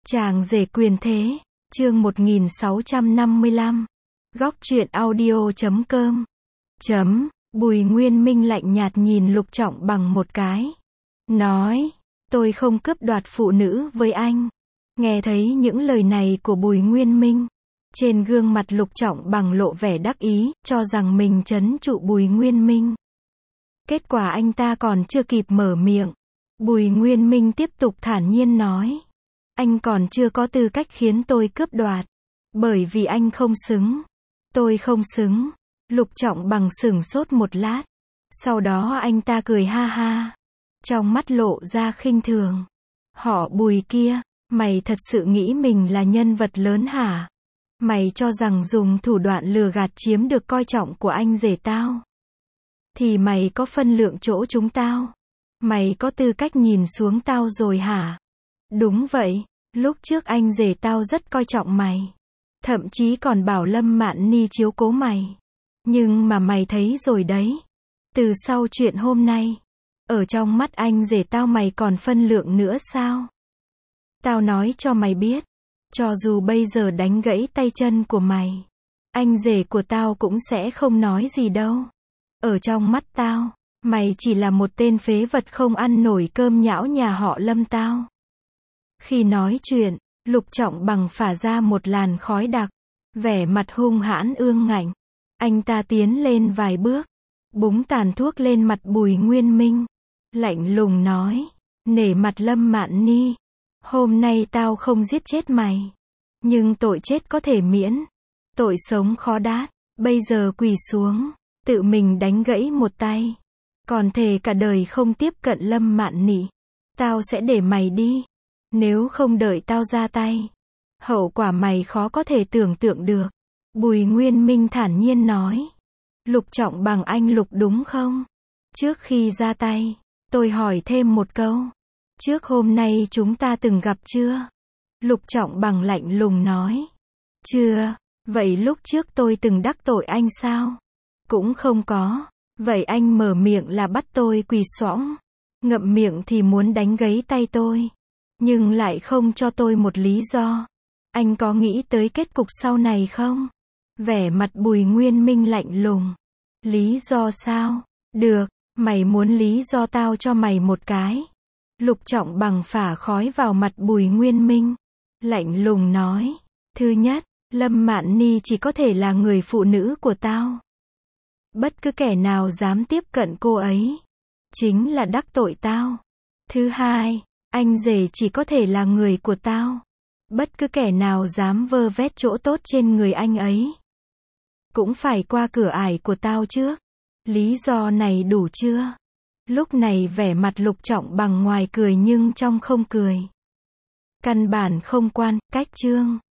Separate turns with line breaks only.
Chàng rể quyền thế, chương 1655. Góc truyện audio.com. Bùi Nguyên Minh lạnh nhạt nhìn Lục Trọng Bằng một cái. Nói, tôi không cướp đoạt phụ nữ với anh. Nghe thấy những lời này của Bùi Nguyên Minh, trên gương mặt Lục Trọng Bằng lộ vẻ đắc ý, cho rằng mình trấn trụ Bùi Nguyên Minh. Kết quả anh ta còn chưa kịp mở miệng, Bùi Nguyên Minh tiếp tục thản nhiên nói. Anh còn chưa có tư cách khiến tôi cướp đoạt. Bởi vì anh không xứng. Tôi không xứng. Lục Trọng Bằng sửng sốt một lát. Sau đó anh ta cười ha ha. Trong mắt lộ ra khinh thường. Họ Bùi kia, mày thật sự nghĩ mình là nhân vật lớn hả? Mày cho rằng dùng thủ đoạn lừa gạt chiếm được coi trọng của anh rể tao. Thì mày có phân lượng chỗ chúng tao. Mày có tư cách nhìn xuống tao rồi hả? Đúng vậy, lúc trước anh rể tao rất coi trọng mày. Thậm chí còn bảo Lâm Mạn Ni chiếu cố mày. Nhưng mà mày thấy rồi đấy. Từ sau chuyện hôm nay, ở trong mắt anh rể tao mày còn phân lượng nữa sao? Tao nói cho mày biết, cho dù bây giờ đánh gãy tay chân của mày, anh rể của tao cũng sẽ không nói gì đâu. Ở trong mắt tao, mày chỉ là một tên phế vật không ăn nổi cơm nhão nhà họ Lâm tao. Khi nói chuyện, Lục Trọng Bằng phả ra một làn khói đặc, vẻ mặt hung hãn ương ngạnh. Anh ta tiến lên vài bước, búng tàn thuốc lên mặt Bùi Nguyên Minh, lạnh lùng nói, nể mặt Lâm Mạn Ni, hôm nay tao không giết chết mày, nhưng tội chết có thể miễn, tội sống khó đát, bây giờ quỳ xuống, tự mình đánh gãy một tay, còn thề cả đời không tiếp cận Lâm Mạn Ni, tao sẽ để mày đi. Nếu không đợi tao ra tay, hậu quả mày khó có thể tưởng tượng được. Bùi Nguyên Minh thản nhiên nói. Lục Trọng Bằng anh Lục đúng không? Trước khi ra tay, tôi hỏi thêm một câu. Trước hôm nay chúng ta từng gặp chưa? Lục Trọng Bằng lạnh lùng nói. Chưa, vậy lúc trước tôi từng đắc tội anh sao? Cũng không có. Vậy anh mở miệng là bắt tôi quỳ sõng, ngậm miệng thì muốn đánh gãy tay tôi. Nhưng lại không cho tôi một lý do. Anh có nghĩ tới kết cục sau này không? Vẻ mặt Bùi Nguyên Minh lạnh lùng. Lý do sao? Được, mày muốn lý do tao cho mày một cái. Lục Trọng Bằng phả khói vào mặt Bùi Nguyên Minh. Lạnh lùng nói. Thứ nhất, Lâm Mạn Ni chỉ có thể là người phụ nữ của tao. Bất cứ kẻ nào dám tiếp cận cô ấy, chính là đắc tội tao. Thứ hai, anh rể chỉ có thể là người của tao. Bất cứ kẻ nào dám vơ vét chỗ tốt trên người anh ấy, cũng phải qua cửa ải của tao trước. Lý do này đủ chưa? Lúc này vẻ mặt Lục Trọng Bằng ngoài cười nhưng trong không cười. Căn bản không quan, cách chương.